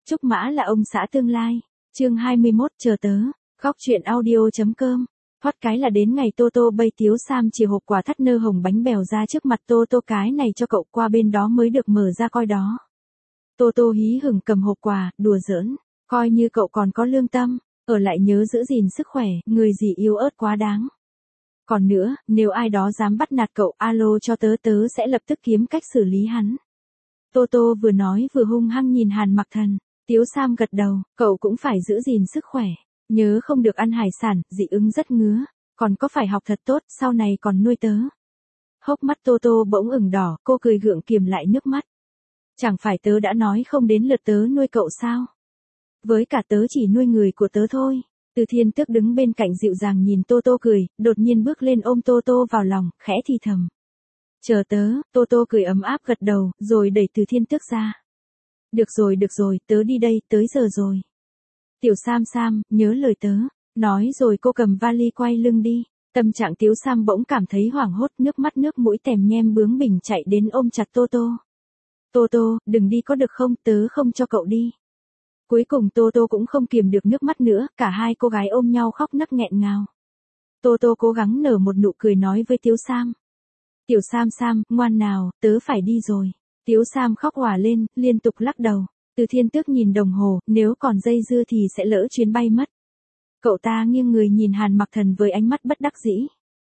Trúc Mã là ông xã tương lai. Chương 21 chờ tớ. Góc truyện audio.com. Thoát cái là đến ngày Tô Tô bày Tiếu Sam chỉ hộp quà thắt nơ hồng bánh bèo ra trước mặt Tô Tô, cái này cho cậu, qua bên đó mới được mở ra coi đó. Tô Tô hí hửng cầm hộp quà, đùa giỡn, coi như cậu còn có lương tâm, ở lại nhớ giữ gìn sức khỏe, người gì yếu ớt quá đáng. Còn nữa, nếu ai đó dám bắt nạt cậu, alo cho tớ, tớ sẽ lập tức kiếm cách xử lý hắn. Tô Tô vừa nói vừa hung hăng nhìn Hàn Mặc Thần. Tiếu Sam gật đầu, cậu cũng phải giữ gìn sức khỏe, nhớ không được ăn hải sản, dị ứng rất ngứa, còn có phải học thật tốt, sau này còn nuôi tớ. Hốc mắt Tô Tô bỗng ửng đỏ, cô cười gượng kiềm lại nước mắt. Chẳng phải tớ đã nói không đến lượt tớ nuôi cậu sao? Với cả tớ chỉ nuôi người của tớ thôi. Từ Thiên Tước đứng bên cạnh dịu dàng nhìn Tô Tô cười, đột nhiên bước lên ôm Tô Tô vào lòng, khẽ thì thầm. Chờ tớ, Tô Tô cười ấm áp gật đầu, rồi đẩy Từ Thiên Tước ra. Được rồi, tớ đi đây, tới giờ rồi. Tiểu Sam Sam, nhớ lời tớ. Nói rồi cô cầm vali quay lưng đi. Tâm trạng Tiếu Sam bỗng cảm thấy hoảng hốt, nước mắt nước mũi tèm nhem bướng bỉnh chạy đến ôm chặt Tô Tô. Tô Tô, đừng đi có được không, tớ không cho cậu đi. Cuối cùng Tô Tô cũng không kiềm được nước mắt nữa, cả hai cô gái ôm nhau khóc nấc nghẹn ngào. Tô Tô cố gắng nở một nụ cười nói với Tiếu Sam. Tiểu Sam Sam, ngoan nào, tớ phải đi rồi. Tiếu Sam khóc òa lên, liên tục lắc đầu. Từ Thiên Tước nhìn đồng hồ, nếu còn dây dưa thì sẽ lỡ chuyến bay mất. Cậu ta nghiêng người nhìn Hàn Mặc Thần với ánh mắt bất đắc dĩ.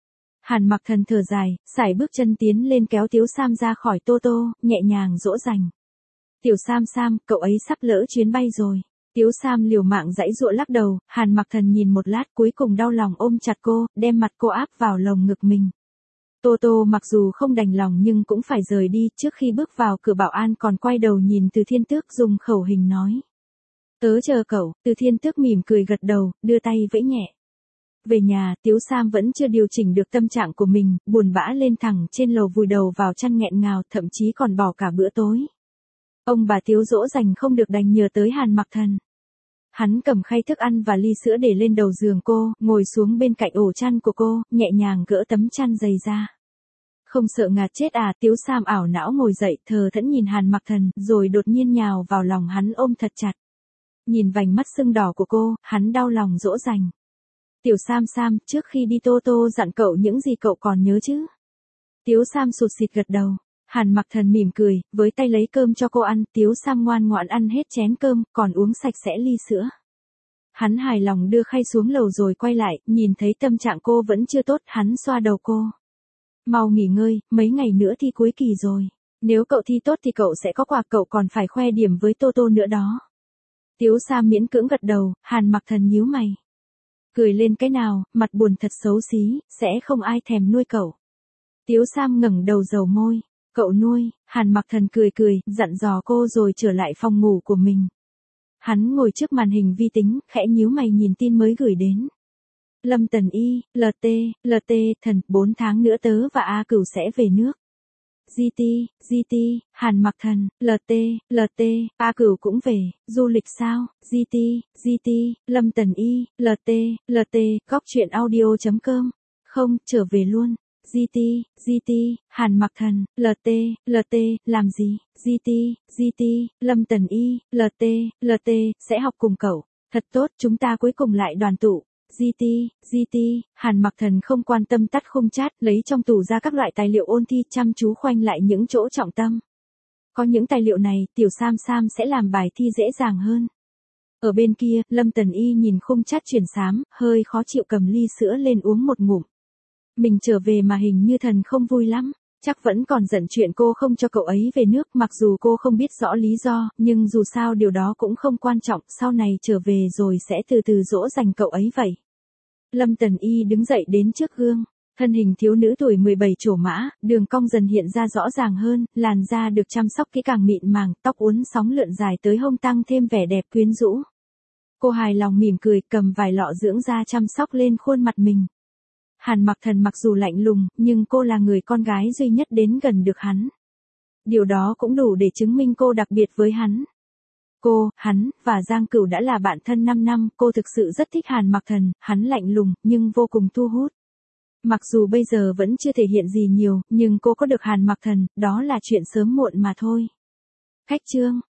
Hàn Mặc Thần thở dài, sải bước chân tiến lên kéo Tiếu Sam ra khỏi Tô Tô, nhẹ nhàng dỗ dành. Tiểu Sam Sam, cậu ấy sắp lỡ chuyến bay rồi. Tiếu Sam liều mạng giãy giụa lắc đầu, Hàn Mặc Thần nhìn một lát cuối cùng đau lòng ôm chặt cô, đem mặt cô áp vào lồng ngực mình. Tô Tô mặc dù không đành lòng nhưng cũng phải rời đi, trước khi bước vào cửa bảo an còn quay đầu nhìn Từ Thiên Tước dùng khẩu hình nói. Tớ chờ cậu, Từ Thiên Tước mỉm cười gật đầu, đưa tay vẫy nhẹ. Về nhà, Tiếu Sam vẫn chưa điều chỉnh được tâm trạng của mình, buồn bã lên thẳng trên lầu vùi đầu vào chăn nghẹn ngào, thậm chí còn bỏ cả bữa tối. Ông bà Tiếu dỗ dành không được đành nhờ tới Hàn Mặc Thần. Hắn cầm khay thức ăn và ly sữa để lên đầu giường cô, ngồi xuống bên cạnh ổ chăn của cô, nhẹ nhàng gỡ tấm chăn dày ra. Không sợ ngạt chết à? Tiếu Sam ảo não ngồi dậy, thờ thẫn nhìn Hàn Mặc Thần, rồi đột nhiên nhào vào lòng hắn ôm thật chặt. Nhìn vành mắt sưng đỏ của cô, hắn đau lòng dỗ dành. Tiểu Sam Sam, trước khi đi Tô Tô dặn cậu những gì cậu còn nhớ chứ? Tiếu Sam sụt sịt gật đầu. Hàn Mặc Thần mỉm cười, với tay lấy cơm cho cô ăn, Tiếu Sam ngoan ngoãn ăn hết chén cơm, còn uống sạch sẽ ly sữa. Hắn hài lòng đưa khay xuống lầu rồi quay lại, nhìn thấy tâm trạng cô vẫn chưa tốt, hắn xoa đầu cô. Mau nghỉ ngơi, mấy ngày nữa thi cuối kỳ rồi. Nếu cậu thi tốt thì cậu sẽ có quà, cậu còn phải khoe điểm với Tô Tô nữa đó. Tiếu Sam miễn cưỡng gật đầu, Hàn Mặc Thần nhíu mày. Cười lên cái nào, mặt buồn thật xấu xí, sẽ không ai thèm nuôi cậu. Tiếu Sam ngẩng đầu dầu môi. Cậu nuôi, Hàn Mặc Thần cười, dặn dò cô rồi trở lại phòng ngủ của mình. Hắn ngồi trước màn hình vi tính, khẽ nhíu mày nhìn tin mới gửi đến. Lâm Tần Y, LT, thần, 4 tháng nữa tớ và A Cửu sẽ về nước. GT, Hàn Mặc Thần, LT, A Cửu cũng về, du lịch sao? GT, Lâm Tần Y, LT, góc truyện audio.com. Không, trở về luôn. GT, Hàn Mặc Thần, LT, làm gì? GT, Lâm Tần Y, LT, sẽ học cùng cậu. Thật tốt, chúng ta cuối cùng lại đoàn tụ. GT, Hàn Mặc Thần không quan tâm tắt khung chat, lấy trong tủ ra các loại tài liệu ôn thi, chăm chú khoanh lại những chỗ trọng tâm. Có những tài liệu này, Tiểu Sam Sam sẽ làm bài thi dễ dàng hơn. Ở bên kia, Lâm Tần Y nhìn khung chat chuyển xám, hơi khó chịu cầm ly sữa lên uống một ngụm. Mình trở về mà hình như thần không vui lắm, chắc vẫn còn giận chuyện cô không cho cậu ấy về nước, mặc dù cô không biết rõ lý do, nhưng dù sao điều đó cũng không quan trọng, sau này trở về rồi sẽ từ từ dỗ dành cậu ấy vậy. Lâm Tần Y đứng dậy đến trước gương, thân hình thiếu nữ tuổi 17 trổ mã, đường cong dần hiện ra rõ ràng hơn, làn da được chăm sóc kỹ càng mịn màng, tóc uốn sóng lượn dài tới hông tăng thêm vẻ đẹp quyến rũ. Cô hài lòng mỉm cười, cầm vài lọ dưỡng da chăm sóc lên khuôn mặt mình. Hàn Mặc Thần mặc dù lạnh lùng, nhưng cô là người con gái duy nhất đến gần được hắn. Điều đó cũng đủ để chứng minh cô đặc biệt với hắn. Cô, hắn, và Giang Cửu đã là bạn thân 5 năm, cô thực sự rất thích Hàn Mặc Thần, hắn lạnh lùng, nhưng vô cùng thu hút. Mặc dù bây giờ vẫn chưa thể hiện gì nhiều, nhưng cô có được Hàn Mặc Thần, đó là chuyện sớm muộn mà thôi. Khách chương.